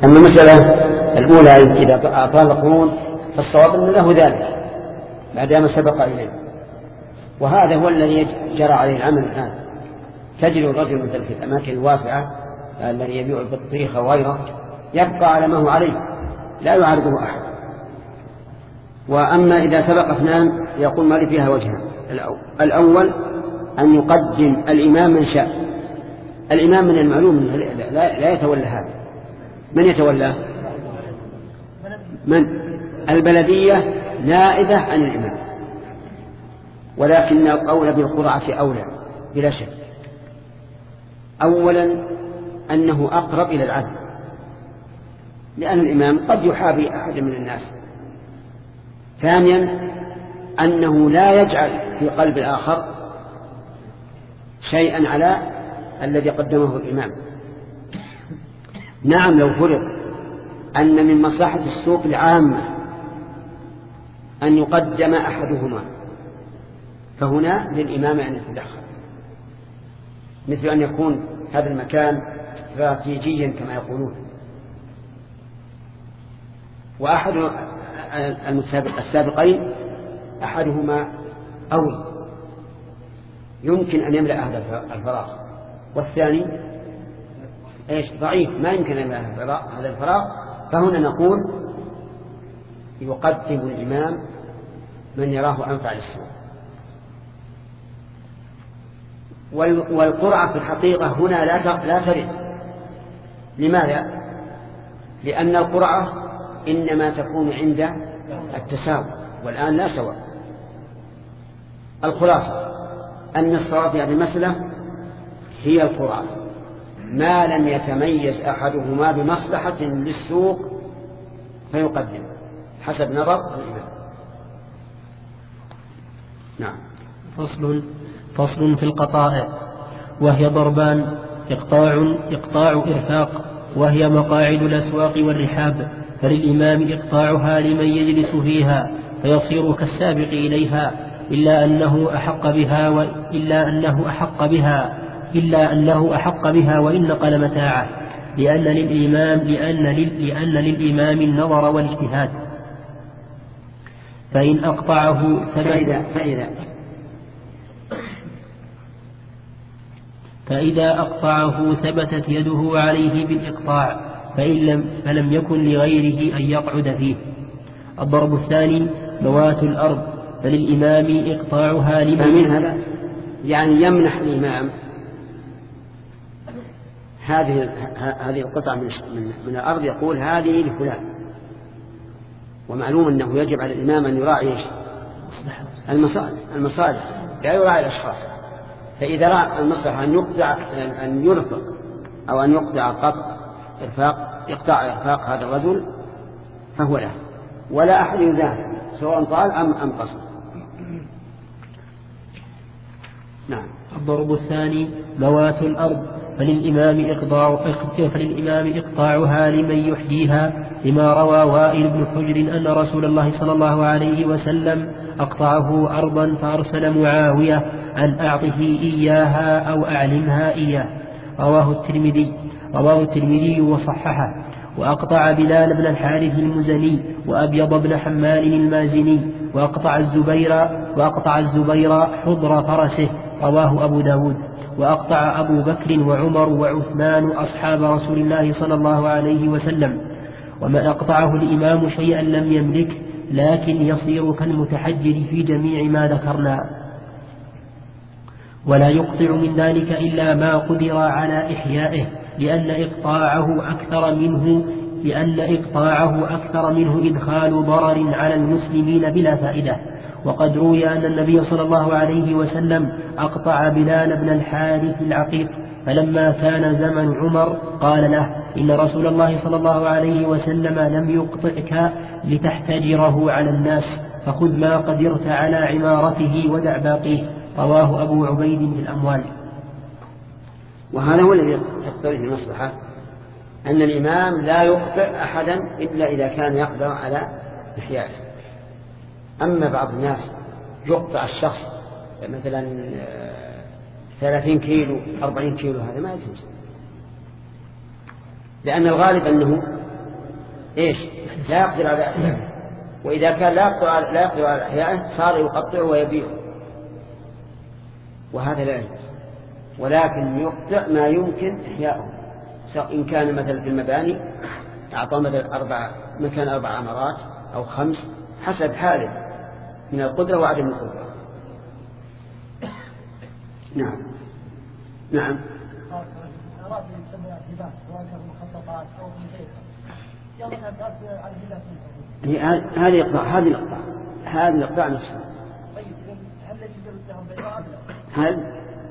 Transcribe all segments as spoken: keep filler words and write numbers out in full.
أما المسألة الأولى إذا أطال القرون فالصواب أن له ذلك ما دام سبق إليه، وهذا هو الذي جرى عليه العمل الآن. تجد الرجل مثل في الأماكن الواسعة الذي يبيع البطيخ وغيره يبقى على ما هو عليه لا يعارضه أحد. وأما إذا سبق اثنان يقول ما لي فيها وجهان. الأول أن يقدم الإمام من شاء. الإمام من المعلوم لا, لا يتولى هذا. من يتولى؟ من؟ البلدية نائبة عن الإمام، ولكن القول بالقرعة أولى بلا شك. أولا أنه أقرب إلى العدل، لأن الإمام قد يحابي أحد من الناس. ثانيا أنه لا يجعل في قلب الآخر شيئا على الذي قدمه الإمام. نعم لو فرض أن من مصلحة السوق العامة أن يقدم أحدهما فهنا للإمام أن يتدخل، مثل أن يكون هذا المكان استراتيجيا كما يقولون، وأحد السابقين أحدهما أول يمكن أن يملأ هذا الفراغ، والثاني إيش ضعيف ما يمكن أن يملأ هذا الفراغ. فهنا نقول يقدم الإمام من يراه أنفع للسوق. والقرعة في الحقيقة هنا لا ترد. لماذا؟ لأن القرعة إنما تكون عند التساوي، والآن لا سواء. الخلاصة أن الصواب في هذه المسألة هي القرعة ما لم يتميز أحدهما بمصلحة للسوق فيقدم حسب نظر الإمام. نعم. فصل فصل في القطائع، وهي ضربان: إقطاع إقطاع إرفاق، وهي مقاعد الأسواق والرحاب، فللإمام إقطاعها لمن يجلس فيها فيصير كالسابق إليها، إلا أنه أحق بها وإلا أنه أحق بها إلا أنه أحق بها وإن نقل متاعه، لأن للإمام لأن لل لأن للإمام النظر والاجتهاد. فإن أقطعه فإذا فإذا فإذا أقطعه ثبتت يده عليه بالإقطاع، فإن لم فلم يكن لغيره أن يقعد فيه. الضرب الثاني: موات الأرض، فللإمام إقطاعها لمن فمن هذا يعني يمنح الإمام هذه هذه القطعة من من الأرض، يقول هذه لفلان. ومعلوم أنه يجب على الإمام أن يراعي المصالح المصالح لا يراعي الأشخاص. فإذا رأى المصلحة أن يقطع أن يرفق أو أن يقطع قطع إرفاق يقطع إرفاق هذا الرجل فهو له، ولا أحد يذاهب سواء طال أم أم قصر. نعم. الضرب الثاني: موات الأرض، فللإمام إقطاع فللإمام إقطاعها لمن يحييها، لما روى وائل بن حجر أن رسول الله صلى الله عليه وسلم أقطعه أرضا فأرسل معاوية أن أعطه إياها أو أعلمها إياه. رواه الترمذي رواه الترمذي وصححه. وأقطع بلال بن الحارث المزني وأبيض بن حمال المازني، وأقطع الزبير وأقطع الزبير حضر فرسه. رواه أبو داود. وأقطع أبو بكر وعمر وعثمان أصحاب رسول الله صلى الله عليه وسلم. وما أقطعه الإمام شيئا لم يملك، لكن يصير كالمتحجر في جميع ما ذكرنا، ولا يقطع من ذلك إلا ما قدر على إحيائه، لأن إقطاعه أكثر منه لأن إقطاعه أكثر منه إدخال ضرر على المسلمين بلا فائدة. وقد روي أن النبي صلى الله عليه وسلم أقطع بلال بن الحارث العقيق، فلما كان زمن عمر قال له: إن رسول الله صلى الله عليه وسلم لم يقطعك لتحتجره على الناس، فخذ ما قدرت على عمارته ودع باقيه. رواه أبو عبيد في الأموال. وهذا هو الذي تقتضيه المصلحة، أن الإمام لا يقطع أحدا إلا إذا كان يقدر على إحيائه. أما بعض الناس يقطع الشخص مثلا ثلاثين كيلو أربعين كيلو، هذا ما يجوز، لأن الغالب أنه إيش لا يقدر على إحيائه، وإذا كان لا يقدر على, لا يقدر على إحيائه صار يقطعه ويبيعه، وهذا لا يجوز. ولكن يقطع ما يمكن إحياؤه، إن كان مثلا في المباني أعطى مثلا أربع مكان أربع عمارات أو خمس حسب حاله من القدرة وعدم القدرة. نعم نعم. هذه إقطاع هذه الإقطاع هذه الإقطاع نفسها. هل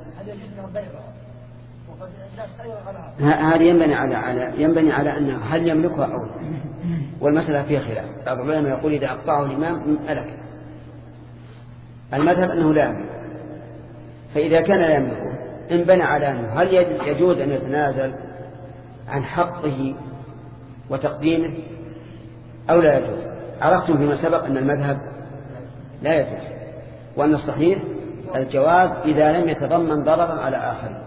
هذا ينبني على على ينبني على أنه هل يملكها أو لا، والمسألة فيها خلاف. بعض العلماء يقول إذا أقطعه الإمام ألك، المذهب أنه لا يملك. فإذا كان لا يملكه انبنى على أنه هل يجوز أن يتنازل عن حقه وتقديمه أو لا يجوز. عرفتم فيما سبق أن المذهب لا يجوز، وأن الصحيح الجواز إذا لم يتضمن ضررا على آخر.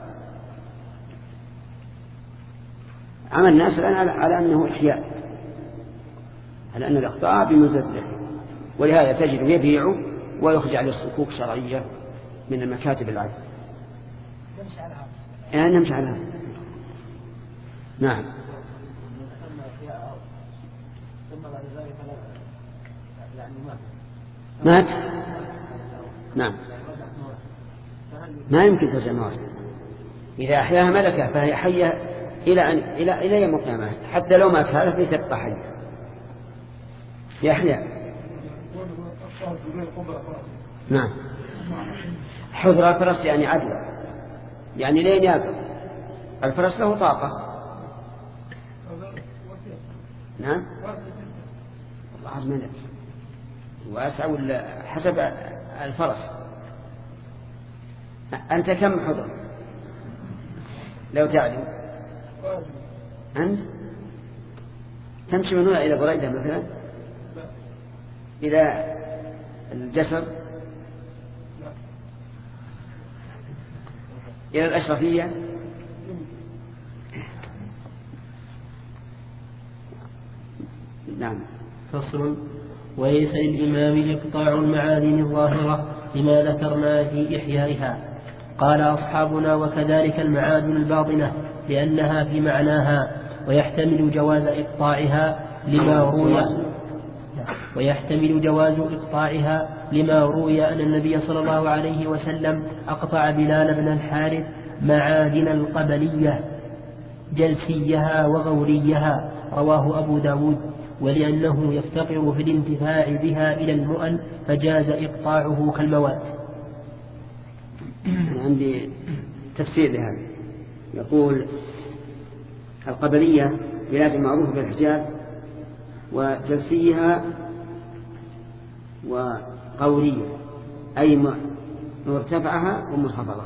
عمل الناس الآن على, على أنه إحياء، على أن الإقطاع بمنزلة الإحياء، ولهذا تجد يبيع ويخرج عليه صكوك شرعية من المكاتب العادية. نمشي على هذا يعني نمشي على هذا. نعم. مات. نعم ما يمكن ترجع موت. إذا أحياها ملكة فهي حية إلى أن إلى إلى يوم القيامة، حتى لو مات هذا في تبقى حية يحيى. نعم. حضر الفرس يعني عدل، يعني لين يقف الفرس له طاقة. نعم والله الملك واسع ولا حسب الفرس. أنت كم حضر لو تعلم؟ أنت تمشي من هنا إلى بريدة مثلا إلى الجسر إلى الأشرفية. نعم. فصل. وليس للإمام إقطاع المعادن الظاهرة لما ذكرنا في إحيائها. قال أصحابنا وكذلك المعادن الباطنة لأنها في معناها، ويحتمل جواز إقطاعها لما روي ويحتمل جواز إقطاعها لما روي أن النبي صلى الله عليه وسلم أقطع بلال بن الحارث معادن القبلية جلسيها وغوريها، رواه أبو داود، ولأنه يفتقر في الانتفاع بها إلى المؤن فجاز إقطاعه كالموات. عندي تفسير لهذا، يقول القبلية بلاد معروفة بالحجاز، وجلسيها وقورية أي مرتفعها ومنخفضها.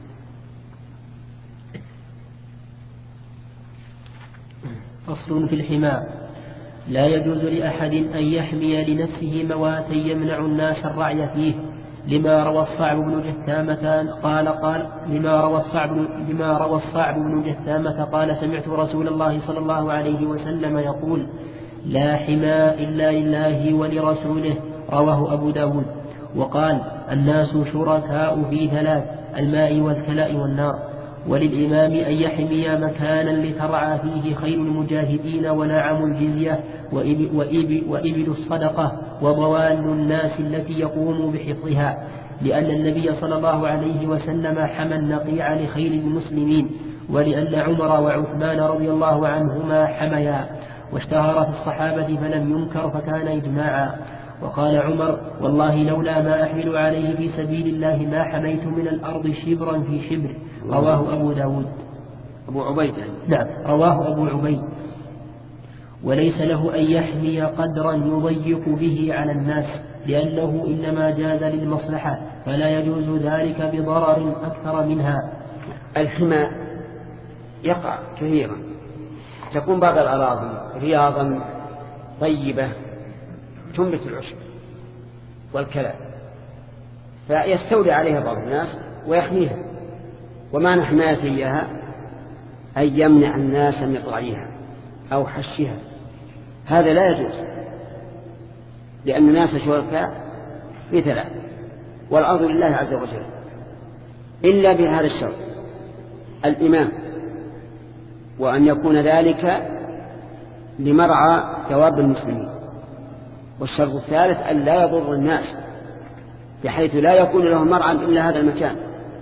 فصل في الحماء. لا يجوز لأحد أن يحمي لنفسه مواتا يمنع الناس الرعي فيه، لما روى الصعب بن جثامة قال قال لما روى الصعب لما روى الصعب بن جثامة قال سمعت رسول الله صلى الله عليه وسلم يقول: لا حماء إلا لله ولرسوله، رواه أبو داود. وقال: الناس شركاء في ثلاث: الماء والكلاء والنار. وللإمام أن يحمي مكانا لترعى فيه خير المجاهدين ونعم الجزية وإبل الصدقة وضوال الناس التي يقوم بحفظها، لأن النبي صلى الله عليه وسلم حمى النقيع لخير المسلمين، ولأن عمر وعثمان رضي الله عنهما حميا، واشتهر في الصحابة فلم ينكر فكان إجماعا. وقال عمر: والله لولا ما أحمل عليه في سبيل الله ما حميت من الأرض شبرا في شبر، رواه أبو داود. أبو عبيد. نعم، رواه أبو عبيد. وليس له أن يحمي قدرا يضيق به على الناس، لأنه إنما جاز للمصلحة، فلا يجوز ذلك بضرر أكثر منها. الحماء يقع كثيرا، تكون بعض الأراضي رياضا طيبة تنبت العشب والكلام، فيستولي عليها بعض الناس ويحميها. ومعنى حماية إياها أن يمنع الناس من رعيها أو حشها هذا لا يجوز، لأن الناس شركاء في ثلاث، والأرض لله عز وجل، إلا بهذا الشرط: الإمام، وأن يكون ذلك لمرعى ثواب المسلمين. والشرط الثالث أن لا يضر الناس بحيث لا يكون لهم مرعى إلا هذا المكان.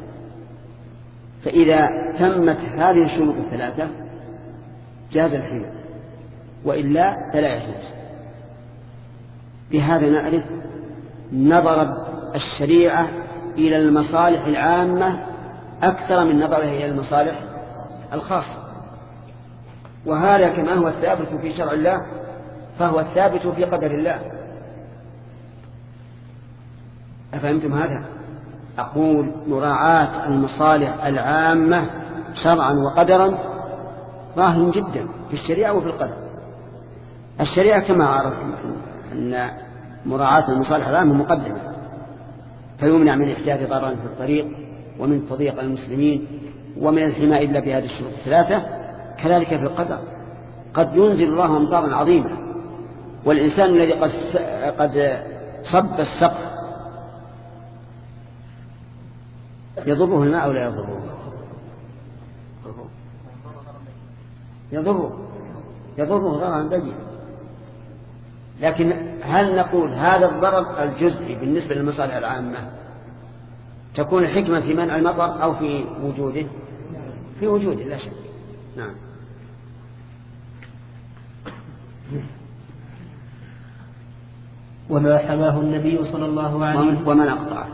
فإذا تمت هذه الشروط الثلاثة جاز الحمى، وإلا فلا يجوز. بهذا نعرف نظر الشريعة إلى المصالح العامة أكثر من نظرها إلى المصالح الخاصة، وهذا كما هو الثابت في شرع الله فهو الثابت في قدر الله. أفهمتم هذا؟ أقول مراعاة المصالح العامة شرعا وقدرا ظاهر جدا في الشريعة وفي القدر. الشريعة كما عرف أن مراعاة المصالح العامة مقدمة، فيمنع من إحداث ضرر في الطريق ومن تضييق المسلمين ومن الحماية إلا بهذه الشروط الثلاثة. كذلك في القدر قد ينزل الله أمطارا عظيمة، والإنسان الذي قد قد صب السقف يضره الماء أو لا يضره؟ يضره يضره ضررا بينا. لكن هل نقول هذا الضرر الجزئي بالنسبة للمصالح العامة تكون الحكمة في منع المطر أو في وجوده؟ في وجوده لا شك. نعم. وما حماه النبي صلى الله عليه وسلم ومن أقطعه.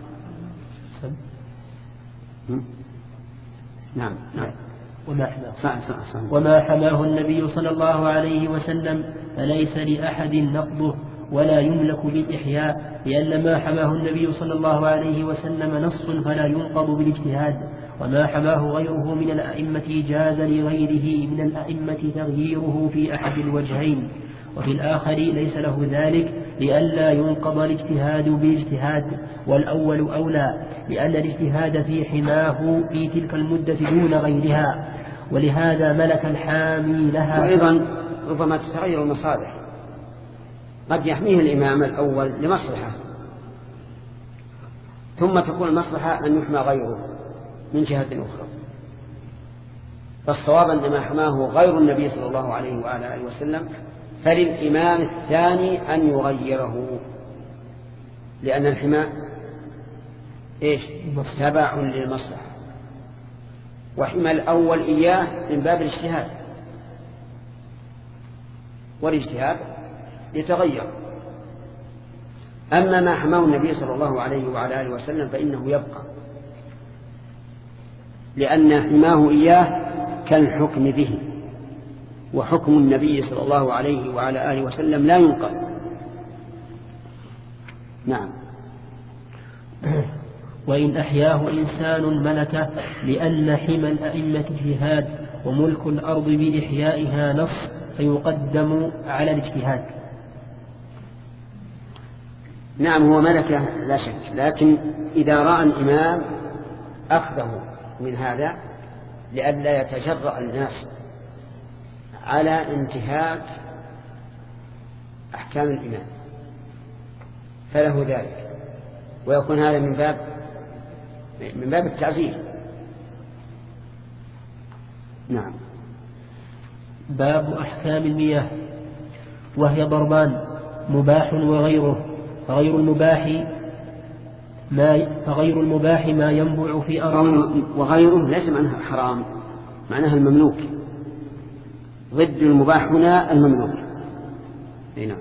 نعم نعم. وما حماه صح صح صح. وما حماه النبي صلى الله عليه وسلم فليس لأحد نقضه ولا يملك بالإحياء، لأن ما حماه النبي صلى الله عليه وسلم نص فلا ينقض بالاجتهاد. وما حماه غيره من الأئمة جاز لغيره من الأئمة تغييره في أحد الوجهين، وفي الآخر ليس له ذلك لئلا ينقض الاجتهاد بالاجتهاد، والأول أولى لأن الاجتهاد في حماه في تلك المدة دون غيرها، ولهذا ملك الحامي لها. وأيضا ربما تتغير المصالح، قد يحميه الإمام الأول لمصلحة ثم تكون المصلحة أن يحمى غيره من جهة أخرى. فالصواب أن ما حماه غير النبي صلى الله عليه وآله وسلم فللإمام الثاني أن يغيره، لأن الحماء إيش؟ تبع للمصلحة، وحمى الأول إياه من باب الاجتهاد، والاجتهاد يتغير. أما ما حماه النبي صلى الله عليه وعلى آله وسلم فإنه يبقى، لأن حماه إياه كالحكم به، وحكم النبي صلى الله عليه وعلى آله وسلم لا ينقل. نعم. وإن أحياه إنسان ملكه، لأن حمى الأئمة جهاد وملك الأرض بإحيائها نص فيقدم على الاجتهاد. نعم هو ملكه لا شك، لكن إذا رأى الإمام أخذه من هذا لئلا يتجرأ الناس على انتهاك أحكام الإمام فله ذلك، ويكون هذا من باب من باب التعزير. نعم. باب أحكام المياه، وهي ضربان: مباح وغيره. فغير المباح ما فغير المباح ما ينبع في أرض، وغيره ليس معناها حرام، معناها المملوك، ضد المباح هنا المملوك. نعم.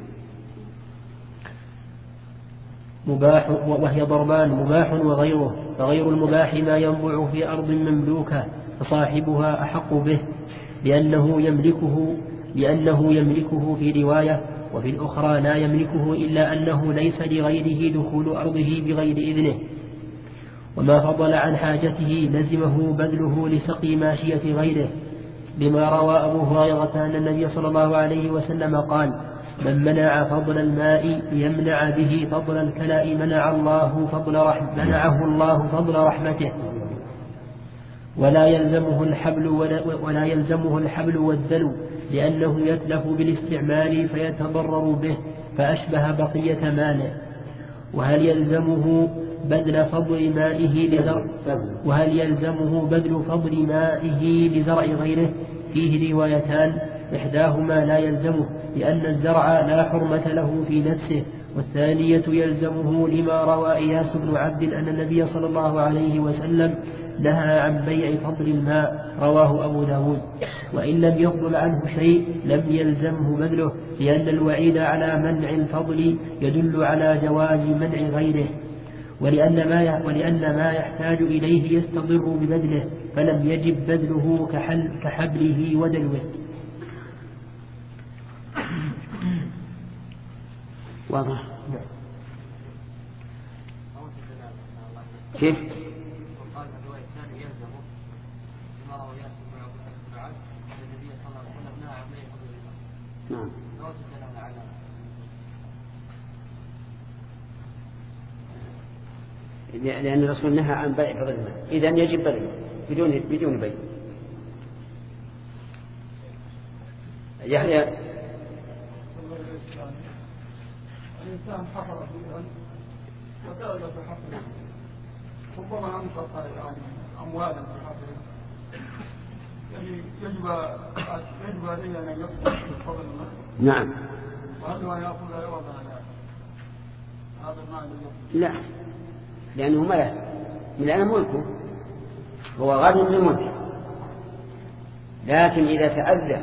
مباح وهي ضربان: مباح وغيره. فغير المباح ما ينبع في أرض مملوكة فصاحبها أحق به، لأنه يملكه لأنه يملكه في رواية، وفي الأخرى لا يملكه إلا أنه ليس لغيره دخول أرضه بغير إذنه. وما فضل عن حاجته لزمه بذله لسقي ماشية غيره، لما روى أبو هريرة أن النبي صلى الله عليه وسلم قال: من منع فضل الماء يمنع به فضل الكلاء منع الله فضل رحمة منعه الله فضل رحمته. ولا يلزمه الحبل ولا, ولا يلزمه الحبل والذلو، لأنه يتلف بالاستعمال فيتضرر به فأشبه بقية ماله. وهل يلزمه بذل فضل مائه لزرع وهل يلزمه بذل فضل مائه لزرع غيره؟ فيه روايتان، إحداهما لا يلزمه لأن الزرع لا حرمة له في نفسه، والثانية يلزمه لما روى إياس بن عبد أن النبي صلى الله عليه وسلم نهى عن بيع فضل الماء، رواه أبو داود. وإن لم يفضل عنه شيء لم يلزمه بذله، لأن الوعيد على منع الفضل يدل على جواز منع غيره، ولأن ما ولأن ما يحتاج إليه يستضر ببذله، فلم يجب بذله كحل كحبله ودلوه. واضح؟ كيف؟ نعم. لأن الرسول نهى عن بيع فضل الماء، إذن يجب بذله بدون بدون بيع. يحيى الإنسان حفر بئرا وتأذى في حفره، ربما أنفق يعني أموالا في حفره، يعني يجب يجب عليه أن يقبل بفضل الماء. نعم. وهل هو يأخذ عوض على هذا المال؟ لا، لأنه ملك، لأنه ملكه، هو غني من ملكه، لكن إذا تأذى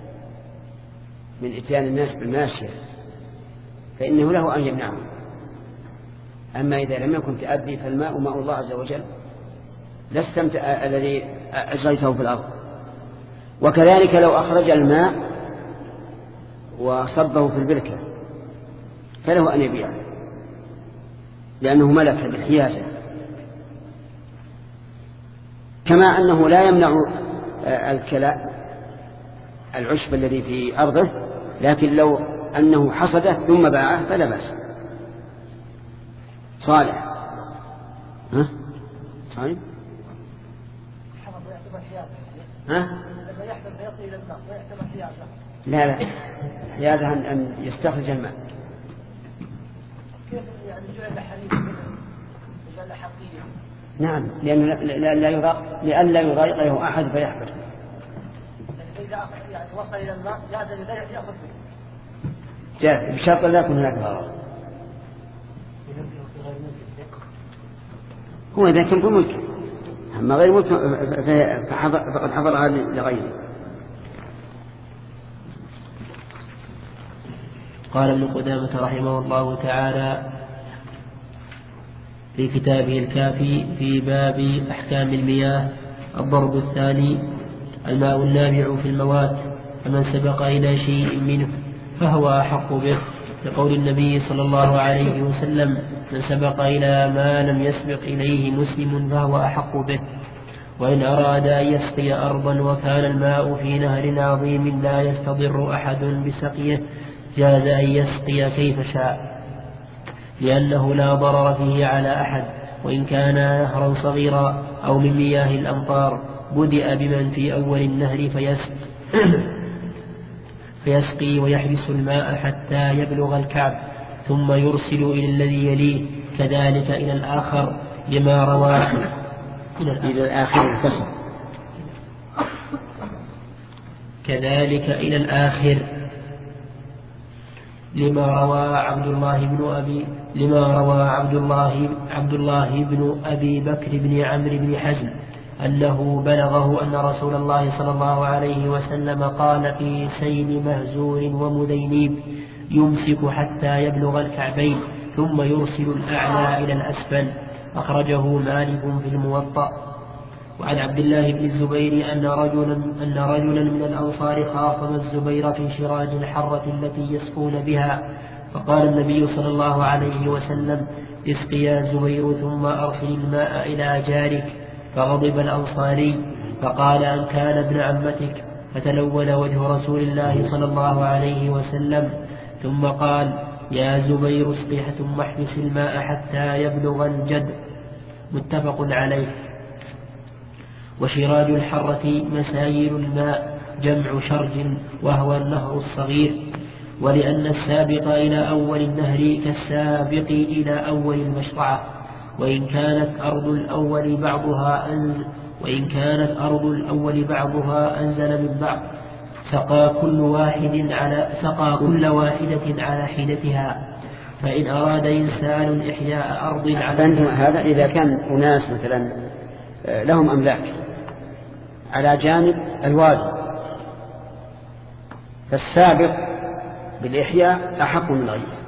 من إتيان الناس بالماشية فإنه له أن يمنعه. أما إذا لم يكن تأذي فالماء ماء الله عز وجل، لا استمتع الذي أجريته في الأرض. وكذلك لو أخرج الماء وصبه في البركة فله أن يبيعه، لأنه ملك بالحيازة. كما أنه لا يمنع الكلاء العشب الذي في أرضه، لكن لو أنه حصده ثم باعه فلا بأس. صالح ها؟ صالح ها؟ لا لا، حيازة أن يستخرج الماء. نعم، لأنه لا لا يضايق لأن لا يضايقه أحد فيحبس. إذا يعني وصل إلى الماء جاز لذلك يأخذ جاز بشرط لا يكون هناك ضرر. هو إذا كان بملك، أما غير ملك فقد حضرها لغيره. قال ابن قدامة رحمه الله تعالى في كتابه الكافي في باب أحكام المياه: الضرب الثاني: الماء النابع في الموات، فمن سبق إلى شيء منه فهو أحق به، لقول النبي صلى الله عليه وسلم: من سبق إلى ما لم يسبق إليه مسلم فهو أحق به. وإن أراد أن يسقي أرضا وكان الماء في نهر عظيم لا يستضر أحد بسقيه جاز أن يسقي كيف شاء، لأنه لا ضرر فيه على أحد، وإن كان نهرا صغيرا أو من مياه الأمطار بدأ بمن في أول النهر فيسقي, فيسقي ويحبس الماء حتى يبلغ الكعب ثم يرسل إلى الذي يليه، كذلك إلى الآخر لما روى إلى الآخر الفصل كذلك إلى الآخر لما روى عبد الله بن أبي لما روى عبد الله عبد الله بن أبي بكر بن عمرو بن حزم أنه بلغه أن رسول الله صلى الله عليه وسلم قال في سيل مهزور ومذينيب: يمسك حتى يبلغ الكعبين ثم يرسل الأعلى إلى الأسفل. أخرجه مالك في الموطأ. وعن عبد الله بن الزبير أن رجلا, أن رجلا من الأنصار خاصم الزبير في شراج الحرة التي يسقون بها، فقال النبي صلى الله عليه وسلم: اسق يا زبير ثم أرسل الماء إلى جارك. فغضب الأنصاري فقال: أن كان ابن عمتك؟ فتلون وجه رسول الله صلى الله عليه وسلم، ثم قال: يا زبير اسقي ثم احبس الماء حتى يبلغ الجد. متفق عليه. وشراج الحرة مسايل الماء جمع شرج وهو النهر الصغير، ولأن السابق إلى أول النهر كالسابق إلى أول المشرعة، وإن كانت أرض الأول بعضها أنزل وإن كانت أرض الأول بعضها أنزل من بعض سقى كل واحد على سقى كل واحدة على حدتها. فإن أراد إنسان إحياء أرض على هذا إذا كان أناس مثلا لهم أملاك على جانب الوادي، فالسابق بالإحياء أحق من غيره،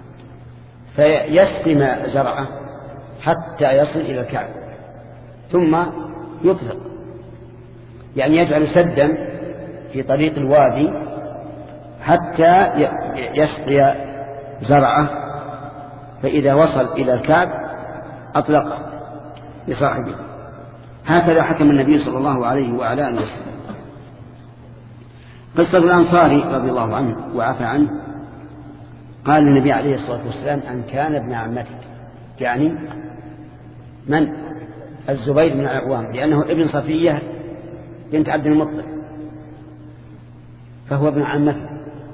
فيسقم زرعه حتى يصل إلى الكعب ثم يطلق، يعني يجعل سدا في طريق الوادي حتى يسقي زرعه، فإذا وصل إلى الكعب أطلقه لصاحبه. هكذا حكم النبي صلى الله عليه وعلى آله وسلم. قصة الأنصاري رضي الله عنه وعفى عنه، قال النبي عليه الصلاة والسلام أن كان ابن عمتك، يعني من؟ الزبير بن العوام، لأنه ابن صفية بنت عبد المطلب، فهو ابن عمتك،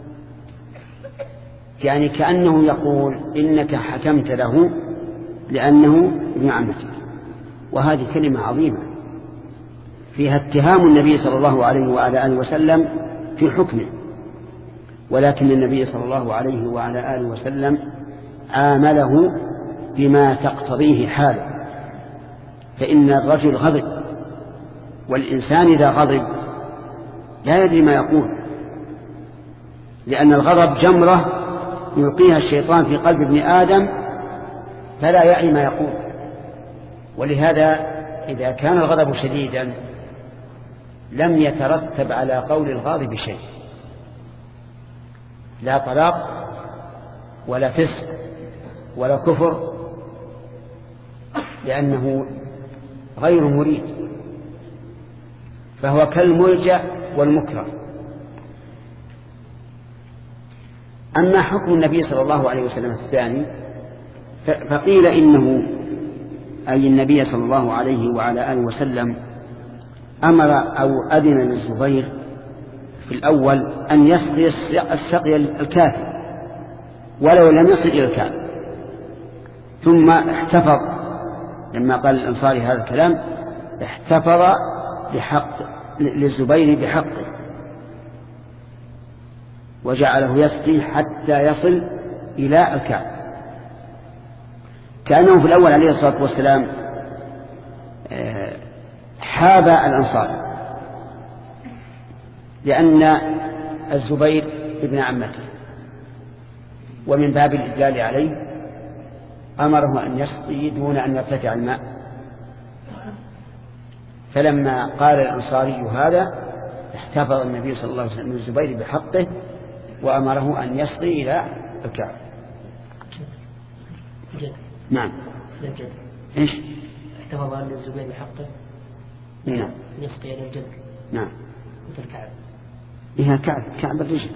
يعني كأنه يقول إنك حكمت له لأنه ابن عمتك. وهذه كلمة عظيمة فيها اتهام النبي صلى الله عليه وعلى آله وسلم في حكمه، ولكن النبي صلى الله عليه وعلى آله وسلم عامله بما تقتضيه حاله، فإن الرجل غضب، والإنسان إذا غضب لا يدري ما يقول، لأن الغضب جمرة يلقيها الشيطان في قلب ابن آدم فلا يعي ما يقول. ولهذا إذا كان الغضب شديدا لم يترتب على قول الغاضب شيء، لا طلاق ولا فسق ولا كفر، لأنه غير مريد، فهو كالملجأ والمكره. أما حكم النبي صلى الله عليه وسلم الثاني فقيل إنه أي النبي صلى الله عليه وعلى آله وسلم أمر أو أذن للزبير في الأول أن يسقي السقي الكافي ولو لم يصل إلى الكعب، ثم احتفظ لما قال الأنصاري هذا الكلام، احتفظ بحق للزبير بحقه وجعله يسقي حتى يصل إلى الكعب، كأنه في الأول عليه الصلاة والسلام حاب الأنصار، لأن الزبير ابن عمته، ومن باب الإدلال عليه أمره أن يسقي دون أن يرتفع الماء. فلما قال الأنصاري هذا احتفظ النبي صلى الله عليه وسلم الزبير بحقه وأمره أن يسقي إلى الكعب. جد. نعم. جد. إيش؟ احتفظ أن الزبير بحقه. نعم. يسقي إلى الجد. نعم. مثل الكعب. إيه كعب كعب الرجل.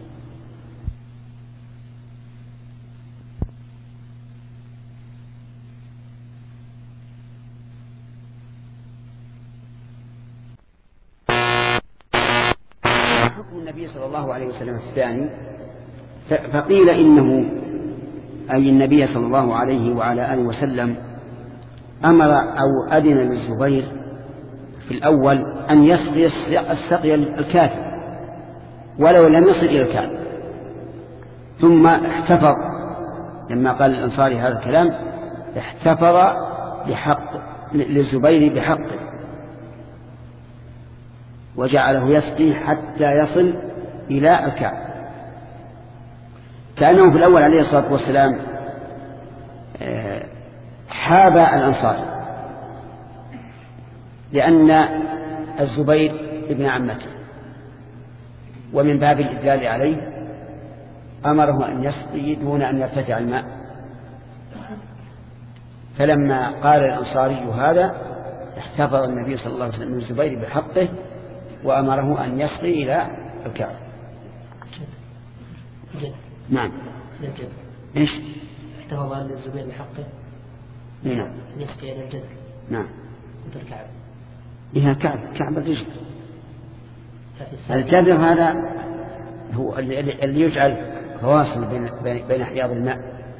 النبي صلى الله عليه وسلم الثاني فقيل إنه أي النبي صلى الله عليه وعلى آله وسلم أمر أو أذن للزبير في الأول أن يسقي السقي الكافي ولو لم يصل إلى الكعب، ثم احتفظ لما قال الأنصاري هذا الكلام، احتفظ بحق للزبير بحقه وجعله يسقي حتى يصل إلى الكعب، كأنه في الأول عليه الصلاة والسلام حاب الأنصار، لأن الزبير ابن عمته، ومن باب الإدلال عليه أمره أن يسقي دون أن يرتفع الماء. فلما قال الأنصاري هذا احتفظ النبي صلى الله عليه وسلم الزبير بحقه وأمره أن يسقي إلى الكعب. جد. نعم. جد. إيش؟ احتفظ أن الزبير بحقه. نعم. أن يسقي إلى الجد. نعم. مثل الكعب. إيه كعب كعب الرجل. الجدر هذا هو اللي يجعل فواصل بين بين حياض الماء،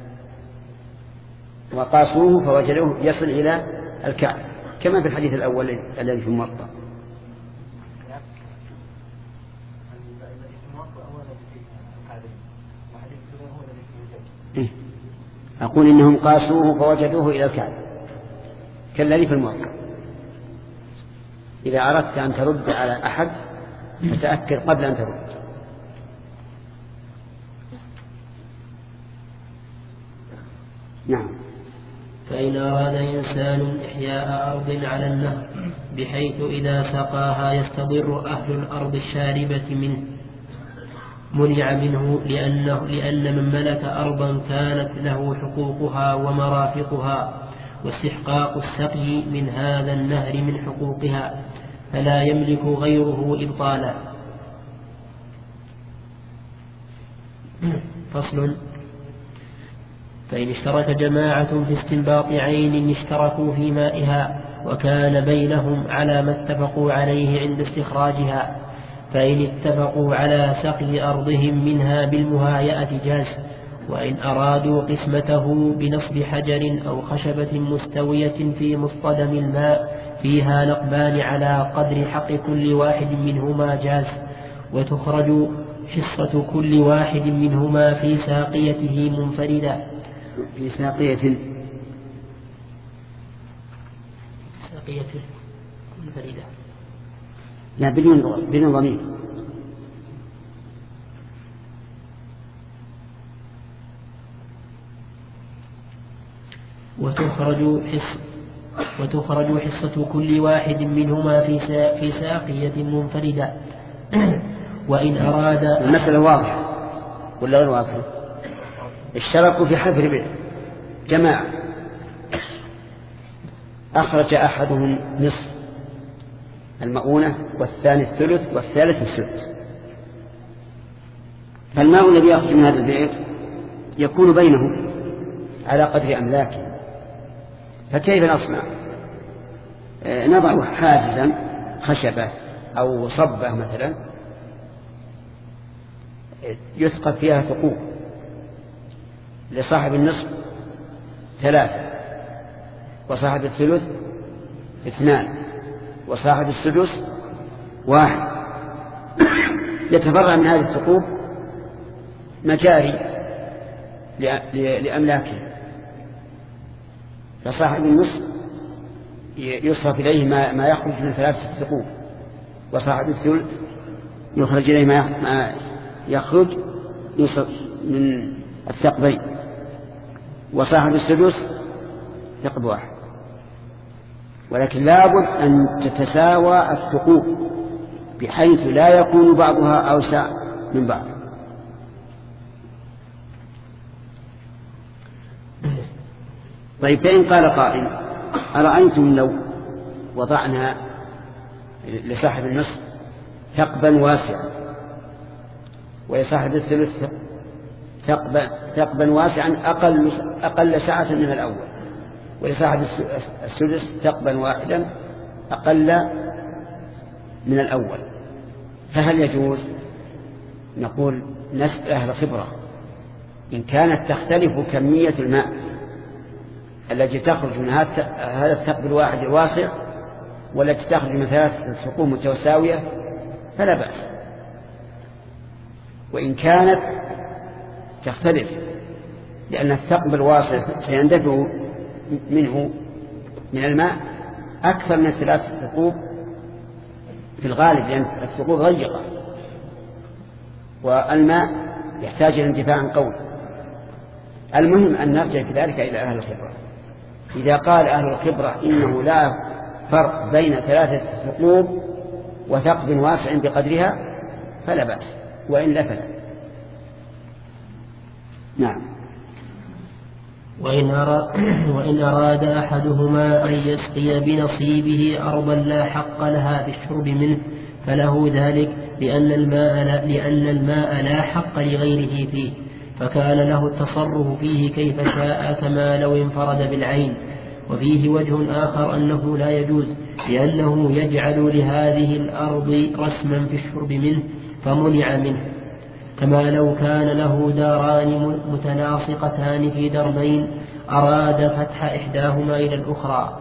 وقاسوه فوجدوه يصل إلى الكعب كما في الحديث الأول الذي في الموطأ. أقول إنهم قاسوه فوجدوه إلى الكعب كالذي في الموطأ. إذا أردت أن ترد على أحد فتأكد قبل أن ترد. نعم. فإن أراد إنسان إحياء أرض على النهر بحيث إذا سقاها يستضر أهل الأرض الشاربة منه منع منه لأنه لأن من ملك أرضا كانت له حقوقها ومرافقها واستحقاق السقي من هذا النهر من حقوقها فلا يملك غيره إبطالا. فصل. فإن اشترك جماعة في استنباط عين اشتركوا في مائها وكان بينهم على ما اتفقوا عليه عند استخراجها، فإن اتفقوا على سقي أرضهم منها بالمهايئة جاز، وإن أرادوا قسمته بنصب حجر أو خشبة مستوية في مصطدم الماء فيها نقبان على قدر حق كل واحد منهما جاز، وتخرج حصة كل واحد منهما في ساقيته منفردا. في ساقية ساقيته منفردا لا بدون ضمير. وتخرج حص وتخرج حصة كل واحد منهما في في ساقية منفردة. وإن أراد. المسألة واضحة ولا غير واضحة؟ اشتركوا في حفر بئر جماعة، أخرج أحدهم نصف المؤونة والثاني الثلث والثالث الثلث، فالماء الذي يخرج من هذا البئر يكون بينهم على قدر أملاكه. فكيف نصنع؟ نضع حاجزا خشبة أو صبة مثلا يثقب فيها ثقوب، لصاحب النصف ثلاثة، وصاحب الثلث اثنان، وصاحب السدس واحد. يتفرع من هذه الثقوب مجاري لأملاكه، فصاحب النصف يصرف إليه ما يخرج من ثلاثة ثقوب، وصاحب الثلث يخرج إليه ما يخرج يصرف من الثقبين، وصاحب السدس ثقب واحد. ولكن لابد أن تتساوى الثقوب بحيث لا يكون بعضها أوسع من بعض. طيب، فإن قال قائل أرأيتم لو وضعنا لصاحب النصف ثقبا واسعا ولصاحب الثلث ثقبا, ثقبا واسعا أقل, أقل سعة من الأول، ولصاحب السدس ثقبا واحدا أقل من الأول، فهل يجوز؟ نقول نسأل أهل الخبرة إن كانت تختلف كمية الماء التي تخرج من هذا الثقب الواحد الواسع والتي تخرج من ثلاثة ثقوب متساوية فلا بأس. وإن كانت تختلف لأن الثقب الواسع سيندفع منه من الماء أكثر من ثلاثة ثقوب في الغالب، لأن الثقوب ضيقة والماء يحتاج إلى اندفاع قوي. المهم أن نرجع في ذلك إلى أهل الخبرة. إذا قال أهل الخبرة إنه لا فرق بين ثلاثة ثقوب وثقب واسع بقدرها فلا بأس، وإلا فلا. نعم. وإن أراد, وإن أراد أحدهما أن يسقي بنصيبه أرضا لا حق لها بالشرب منه فله ذلك، لأن الماء لا, لأن الماء لا حق لغيره فيه، فكان له التصرف فيه كيف شاء كما لو انفرد بالعين. وفيه وجه آخر أنه لا يجوز، لأنه يجعل لهذه الأرض رسما في الشرب منه فمنع منه، كما لو كان له داران متلاصقتان في دربين أراد فتح إحداهما إلى الأخرى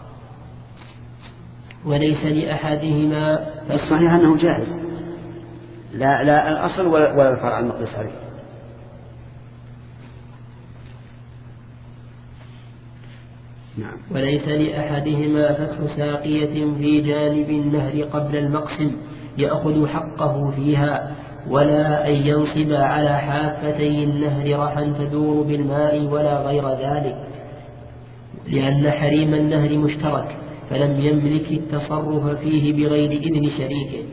وليس لأحدهما. الصحيح أنه جائز، لا, لا الأصل ولا الفرع المقيس عليه. نعم. وليس لأحدهما فتح ساقية في جانب النهر قبل المقسم يأخذ حقه فيها، ولا أن ينصب على حافتي النهر رحا تدور بالماء ولا غير ذلك، لأن حريم النهر مشترك فلم يملك التصرف فيه بغير إذن شريكه.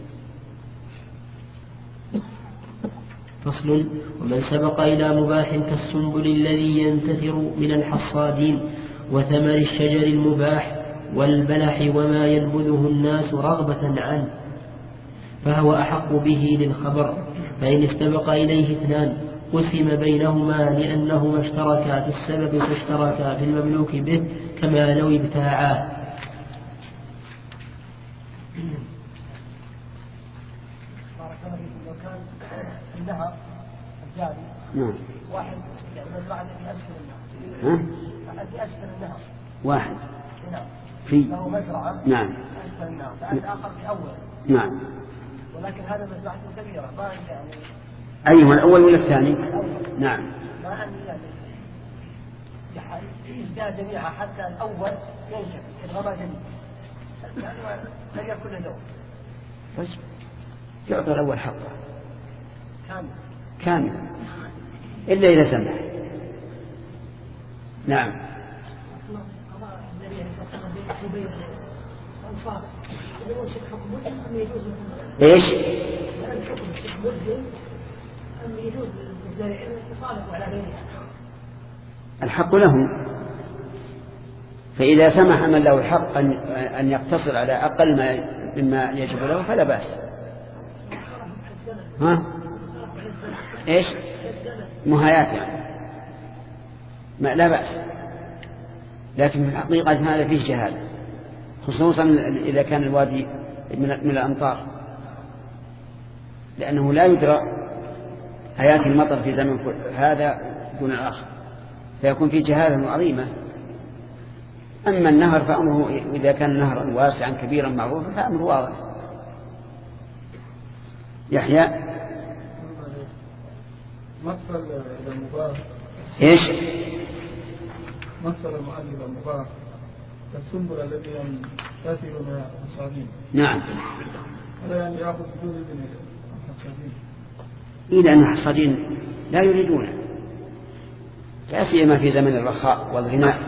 فصل. ومن سبق إلى مباح كالسنبل الذي ينتثر من الحصادين وثمر الشجر المباح والبلح وما ينبذه الناس رغبة عنه فهو أحق به للخبر، فإن استبق إليه اثنان قسم بينهما لأنهما اشتركا في السبب فاشتركا في المملوك به كما لو ابتاعاه. لو كان النهر الجاري نعم واحد يعني بعد في أسفل النهر في أسفل النهر واحد نعم في له مزرعة نعم أسفل النهر بعد آخر في أول نعم، ولكن هذا مزرعة كبيرة ما يعني أيهما الأول ولا الثاني؟ نعم ما أن يعني يزداد جميعا حتى الأول ينشف الغمى جميع يعني لا يأكل له طيب يعطى الأول حقه كامل كامل إلا إذا سمح. نعم ايش؟ الحق لهم، فإذا سمح من له الحق أن يقتصر على أقل ما مما يجب له فلا بأس. ها؟ ايش؟ مهايات يعني ما لا بأس، لكن في الحقيقة هذا فيه جهالة، خصوصا إذا كان الوادي من الأمطار، لأنه لا يدرى هيات المطر في زمن هذا دون الآخر، فيكون فيه جهالة عظيمة. أما النهر فأمره إذا كان نهرا واسعا كبيرا معروفا فأمره واضح. يحيى مثل المباح ايش؟ مثل المؤلف المباح كالسنبل الذي ينتثر من الحصادين. نعم. هذا يعني يأخذ جزء من الحصادين. إلى أن الحصادين لا يريدونه، لا سيما في زمن الرخاء والغناء،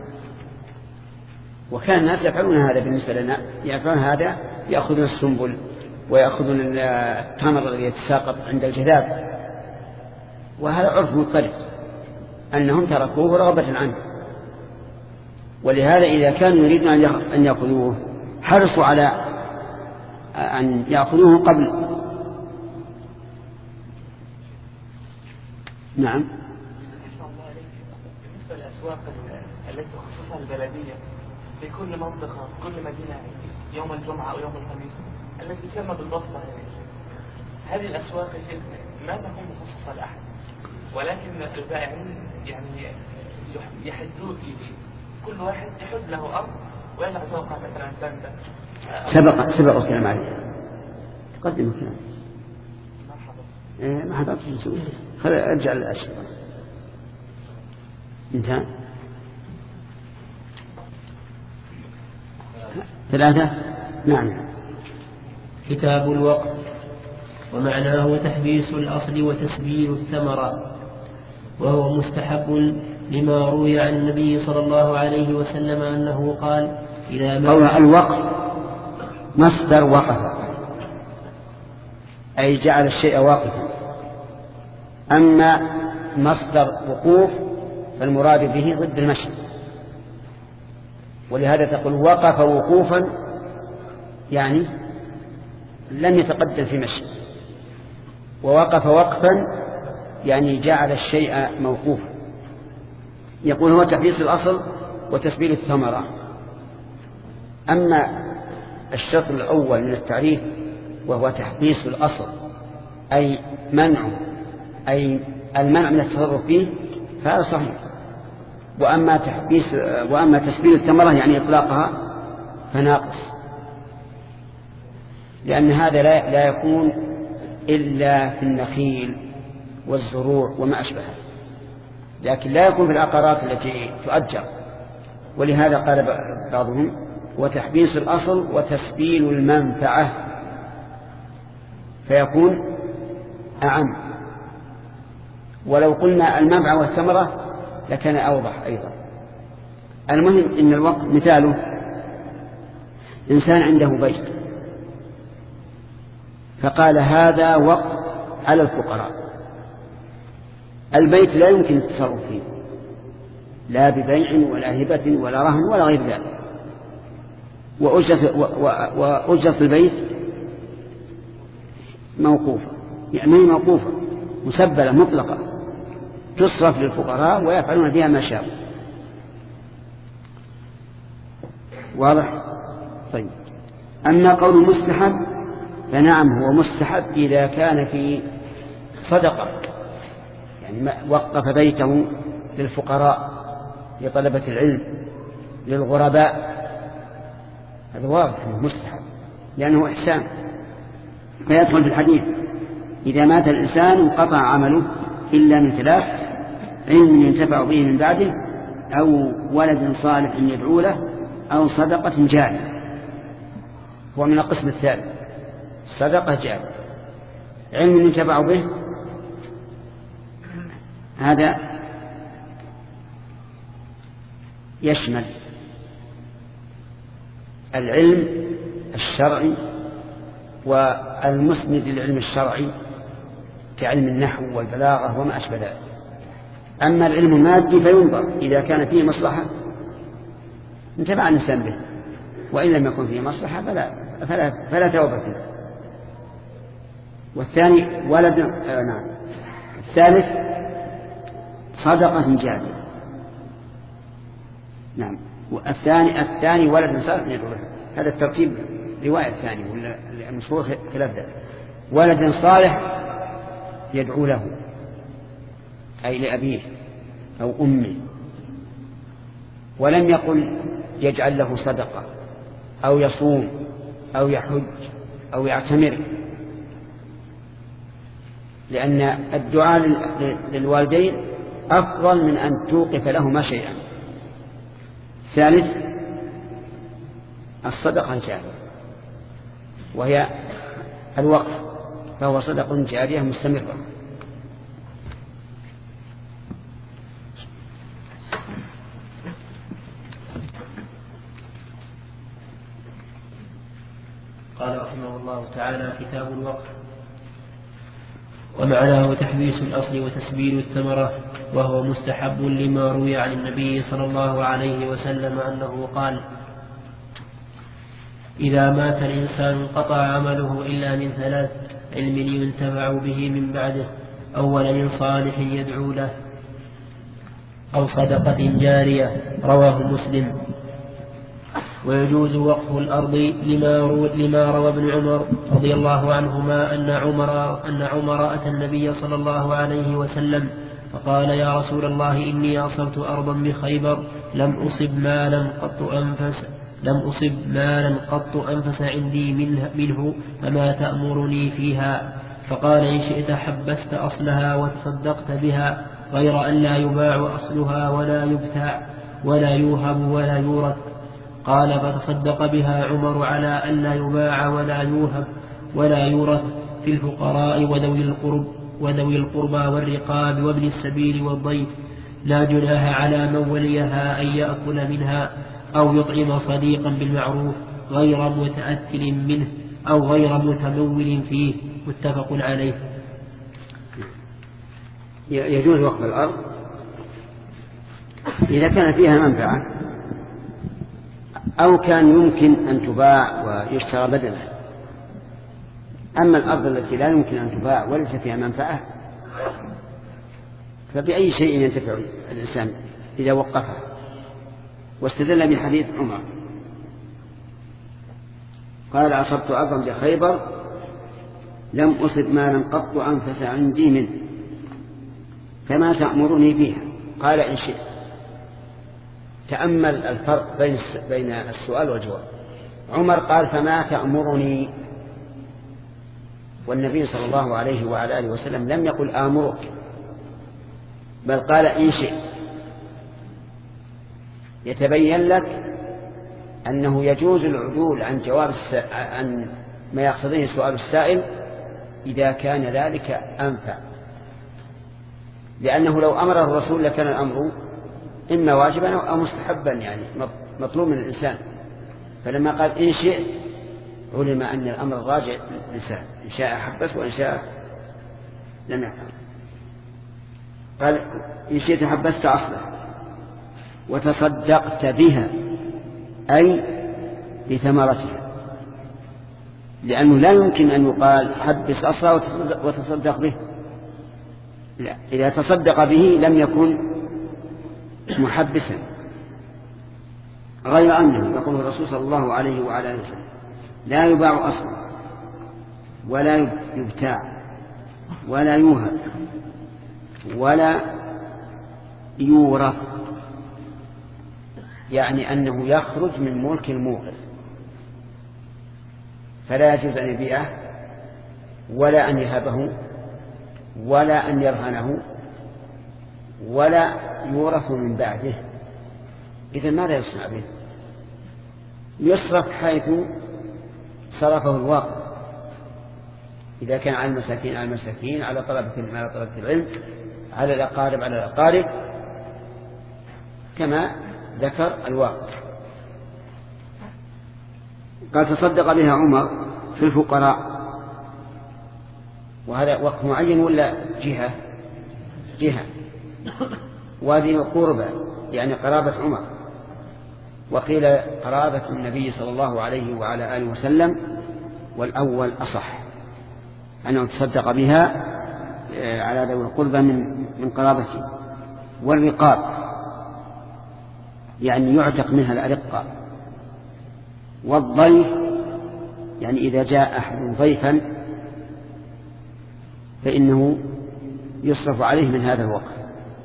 وكان الناس يفعلون هذا بالنسبة لنا، يفعلون هذا، يأخذون السنبل ويأخذون التمر الذي يتساقط عند الجذاب، وهذا عرف مضطرب أنهم تركوه رغبة عنه. ولهذا إذا كانوا يريدون أن يأخذوه حرصوا على أن يأخذوه قبل. نعم. بالنسبة للأسواق التي تخصصها البلدية في كل منطقة كل مدينة يوم الجمعة أو يوم الخميس التي تسمى بالبسطة، هذه الأسواق ما تكون مخصصة لأحد، ولكن البائعين يعني يحدون كل واحد يحد له أرض ويضع توقع مثلا بندا. سبق سبق الكلام عليه، تقدم الكلام. مرحبا. ما حد أطلع نسويه، خلي أرجع للأشياء. انتهى. ثلاثة. نعم. كتاب الوقف، ومعناه تحبيس الأصل وتسبيل الثمرة، وهو مستحب لما روي عن النبي صلى الله عليه وسلم أنه قال إذا ما الوقف مصدر وقف، أي جعل الشيء واقفا. أما مصدر وقوف فالمراد به ضد المشي، ولهذا تقول وقف وقوفا يعني لم يتقدم في مشي، ووقف وقفا يعني جعل الشيء موقوفا. يقول هو تحبيس الأصل وتسبيل الثمرة. أما الشطر الأول من التعريف وهو تحبيس الأصل أي منعه أي المنع من التصرف فيه فهذا صحيح. وأما تحبيس وأما تسبيل الثمرة يعني إطلاقها فناقص، لأن هذا لا, لا يكون إلا في النخيل والزروع وما أشبهه، لكن لا يكون في العقارات التي تؤجر. ولهذا قال بعضهم وتحبيس الأصل وتسبيل المنفعة فيكون أعم. ولو قلنا المنفعة والثمرة لكان أوضح أيضا. المهم إن الوقت مثاله إنسان عنده بيت فقال هذا وقت على الفقراء. البيت لا يمكن التصرف فيه لا ببيع ولا هبة ولا رهن ولا غير ذلك، وأجرة البيت موقوفة، يعني موقوفة مسبلة مطلقة تصرف للفقراء ويفعلون بها ما شاءوا. واضح؟ طيب. أما قول مستحب فنعم هو مستحب إذا كان في صدقة، يعني وقف بيته للفقراء لطلبة العلم للغرباء، هذا واضح أنه مستحب لأنه إحسان. فيدخل في الحديث إذا مات الإنسان انقطع عمله إلا من ثلاث: علم ينتفع به من بعده، أو ولد صالح يدعو له، أو صدقة جارية. هو من القسم الثالث، صدقة جارية. علم ينتفع به هذا يشمل العلم الشرعي والمسند للعلم الشرعي كعلم النحو والبلاغة وما أشبه ذلك. أما العلم المادي فينظر إذا كان فيه مصلحة انتفع الإنسان به، وإن لم يكن فيه مصلحة فلا, فلا, فلا توبة فيه. والثاني ولد آه نعم الثالث صدقة جارية. نعم. والثاني الثاني ولد صالح يدعو له. هذا الترتيب رواية الثاني ولا المشهور خلاف ذلك. ولد صالح يدعو له أي لأبيه أو أمه، ولم يقل يجعل له صدقة أو يصوم أو يحج أو يعتمر، لأن الدعاء للوالدين أفضل من أن توقف لهما شيئا. ثالث الصدقة الجارية وهي الوقف، فهو صدقة جارية مستمرة. قال رحمه الله تعالى: كتاب الوقف. ومعناه تحبيس الأصل وتسبيل الثمرة، وهو مستحب لما روي عن النبي صلى الله عليه وسلم أنه قال: إذا مات الإنسان انقطع عمله إلا من ثلاث: علم ينتفع به من بعده، أو ولد صالح يدعو له، أو صدقة جارية. رواه مسلم. ويجوز وقف الأرض لما روى ابن عمر رضي الله عنهما أن عمر, أن عمر أتى النبي صلى الله عليه وسلم فقال: يا رسول الله، إني أصبت أرضا بخيبر لم أصب مالا قط أنفس لم أصب مالا قط أنفس عندي منه, منه فما تأمرني فيها؟ فقال: إن شئت حبست أصلها وتصدقت بها، غير أن لا يباع أصلها ولا يبتاع ولا يوهب ولا يورث. قال: فتصدق بها عمر على أن لا يباع ولا يوهب ولا يورث في الفقراء وذوي القرب وذوي القربى والرقاب وابن السبيل والضيف، لا جناح على من وليها أن يأكل منها أو يطعم صديقا بالمعروف غير متأثل منه أو غير متمول فيه. متفق عليه. يجوز وقف الأرض إذا كان فيها منفعة أو كان يمكن أن تباع ويشترى بدلها. أما الأرض التي لا يمكن أن تباع وليس فيها منفعة فبأي شيء ينتفع الإنسان إذا وقفها. واستدل بحديث عمر قال أصبت أرضا بخيبر لم أصب مالا قط أنفس عندي منه فما تأمرني فيها؟ قال إن شئت. تأمل الفرق بين بين السؤال والجواب. عمر قال فما تأمرني، والنبي صلى الله عليه وعلى آله وسلم لم يقل آمرك، بل قال إن شئت. يتبين لك أنه يجوز العدول عن جواب عن ما يقتضيه سؤال السائل إذا كان ذلك أنفع، لأنه لو أمر الرسول لكان الأمر إما واجبا أو مستحبا، يعني مطلوب من الإنسان. فلما قال إن شئت علم أن الأمر راجع للإنسان، إن شاء حبس وإن شاء لم يفعل. قال إن شئت حبست أصلا وتصدقت بها، أي بثمرتها، لأنه لا يمكن أن يقال حبس أصلا وتصدق به. لا، إذا تصدق به لم يكن محبسا، غير أنه يقول الرسول صلى الله عليه وعلى آله وسلم لا يباع أصلا ولا يبتاع ولا يوهب ولا يورث، يعني أنه يخرج من ملك الموقف، فلا يجوز أن يبيعه ولا أن يهبه ولا أن يرهنه ولا يورث من بعده. إذن ماذا يصنع به؟ يصرف حيث صرفه الواقع، إذا كان على المساكين على المساكين، على طلبة العلم على طلبة العلم، على الأقارب على الأقارب، كما ذكر الواقع. قال تصدق بها عمر في الفقراء، وهذا وقت معين ولا جهة؟ جهة. وذي قربة يعني قرابة عمر، وقيل قرابة النبي صلى الله عليه وعلى آله وسلم، والأول أصح أنه تصدق بها على ذوي القربى من من قرابته. والرقاب يعني يعتق منها الأرقة. والضيف يعني إذا جاء أحد ضيفا فإنه يصرف عليه من هذا الوقت.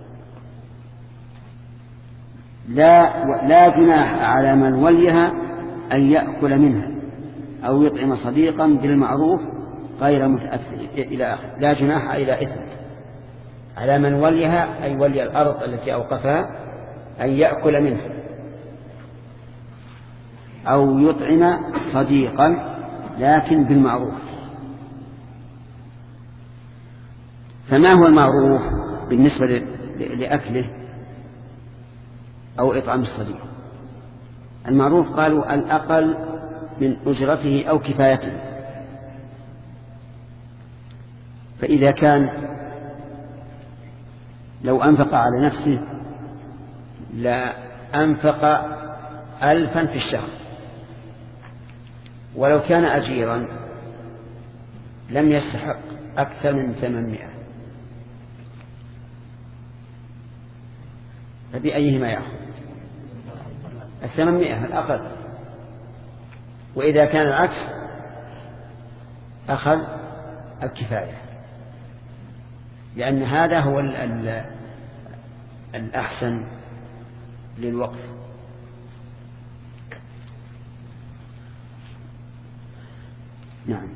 لا لا جناح على من وليها أن يأكل منها أو يطعم صديقا بالمعروف غير متأثر إلى آخر. لا جناح إلى إثم على من وليها، أي ولي الأرض التي أوقفها، أن يأكل منها أو يطعم صديقا لكن بالمعروف. فما هو المعروف بالنسبة لأكله أو إطعام الصديق؟ المعروف قالوا الأقل من أجرته أو كفايته. فإذا كان لو أنفق على نفسه لا أنفق ألفا في الشهر، ولو كان أجيرا لم يستحق أكثر من ثمانمائة، فبأيهما يأخذ؟ الثمانمائة الأقل. وإذا كان العكس أخذ الكفاية، لأن هذا هو ال ال الأحسن للوقف. نعم.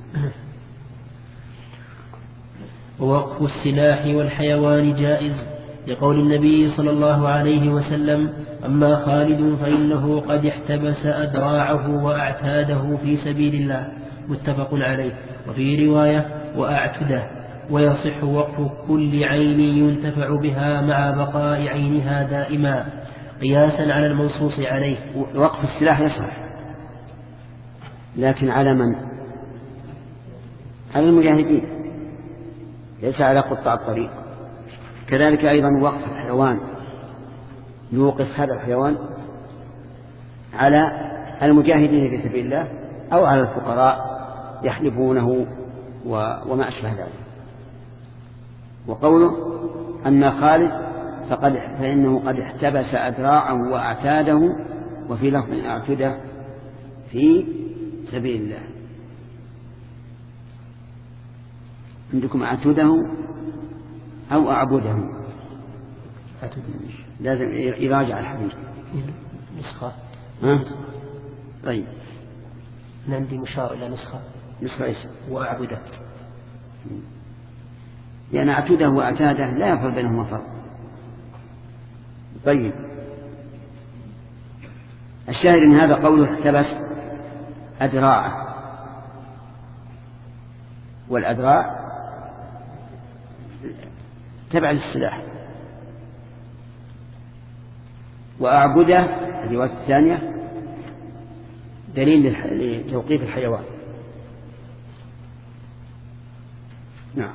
ووقف السلاح والحيوان جائز لقول النبي صلى الله عليه وسلم: أما خالد فإنه قد احتبس أدراعه وأعتاده في سبيل الله، متفق عليه. وفي رواية: وأعتده. ويصح وقف كل عين ينتفع بها مع بقاء عينها دائما قياسا على المنصوص عليه. وقف السلاح يصح، لكن على من؟ على المجاهدين، ليس على قطاع الطريق. كذلك أيضا وقف الحيوان، يوقف هذا الحيوان على المجاهدين في سبيل الله أو على الفقراء يحلبونه وما أشبه ذلك. وقوله: أما خالد فقد فإنه قد احتبس أدراعا وأعتاده، وفي لفظ أعتده في سبيل الله. عندكم أعتده أو أعبده؟ لازم يراجع الحديث. نسخة. ها؟ طيب. عندي مشار إلى نسخة. نسخة إيش؟ وأعبده. لأن أعتده وأعتاده لا يفرق بينهما فرق. طيب. الشاهد من هذا قوله احتبس أدراعه، والأدراع تبع للسلاح. وأعبده الرواية الثانية دليل لتوقيف الحيوان. نعم.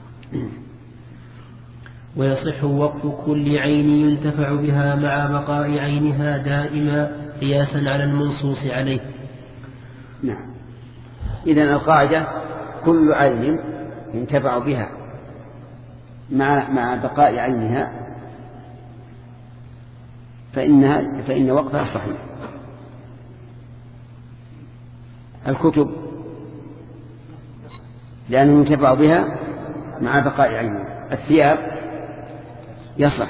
ويصح وقف كل عين ينتفع بها مع بقاء عينها دائما قياسا على المنصوص عليه. نعم. إذن القاعدة كل عين ينتفع بها مع مع بقاء عينها فإنها فإن وقفها صحيح. الكتب لأنه ينتفع بها مع بقاء عينها. الثياب يصح.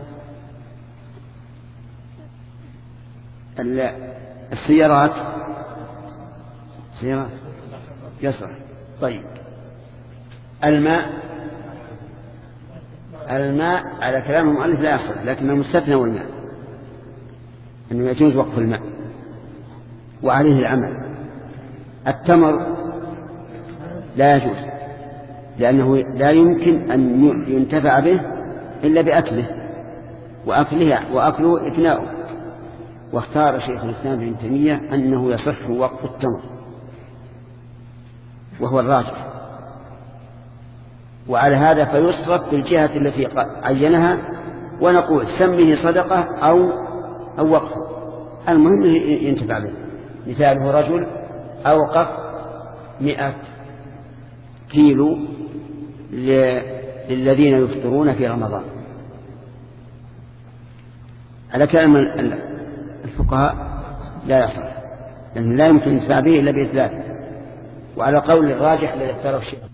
السيارات سيارات يصح. طيب. الماء الماء على كلام المؤلف لا يصح، لكنه مستثنى والماء أنه يجوز وقف الماء وعليه العمل. التمر لا يجوز لأنه لا يمكن أن ينتفع به إلا بأكله وأكله وأكله إكناؤه. واختار شيخ الإسلام ابن تيمية أنه يصح وقف التمر وهو الراجح، وعلى هذا فيصرف بالجهة التي عينها ونقول سمه صدقة أو أو وقف، المهم ينتفع به. مثاله رجل أوقف مئة كيلو للذين يفطرون في رمضان. على كلام الفقهاء لا يصح، لأنه لا يمكن الانتفاع به إلا بإثلاثه، وعلى قول الراجح الذي اختاره الشيخ